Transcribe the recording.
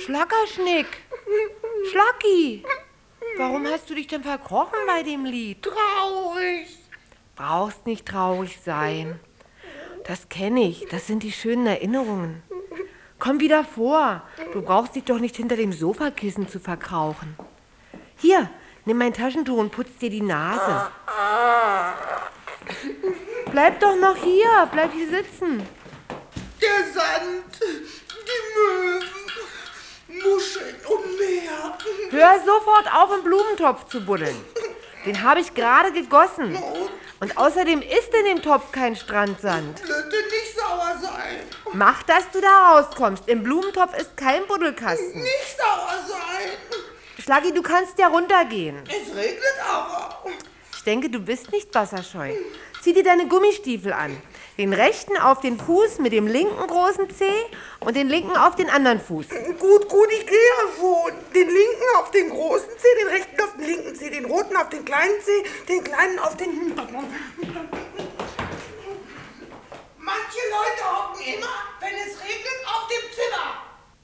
Schlackerschnick. Schlacki. Warum hast du dich denn verkrochen bei dem Lied? Traurig. Brauchst nicht traurig sein. Das kenne ich. Das sind die schönen Erinnerungen. Komm wieder vor. Du brauchst dich doch nicht hinter dem Sofakissen zu verkrauchen. Hier, nimm mein Taschentuch und putz dir die Nase. Bleib doch noch hier. Bleib hier sitzen. Der Sand, die Möwen, Muscheln und Meer. Hör sofort auf, im Blumentopf zu buddeln. Den habe ich gerade gegossen. Und außerdem ist in dem Topf kein Strandsand. Bitte nicht sauer sein. Mach, dass du da rauskommst. Im Blumentopf ist kein Buddelkasten. Nicht sauer sein. Schlaggi, du kannst ja runtergehen. Es regnet aber. Ich denke, du bist nicht wasserscheu. Zieh dir deine Gummistiefel an. Den rechten auf den Fuß mit dem linken großen Zeh und den linken auf den anderen Fuß. Gut, ich gehe ja schon. Den linken auf den großen Zeh, den rechten auf den linken Zeh, den roten auf den kleinen Zeh, den kleinen auf den...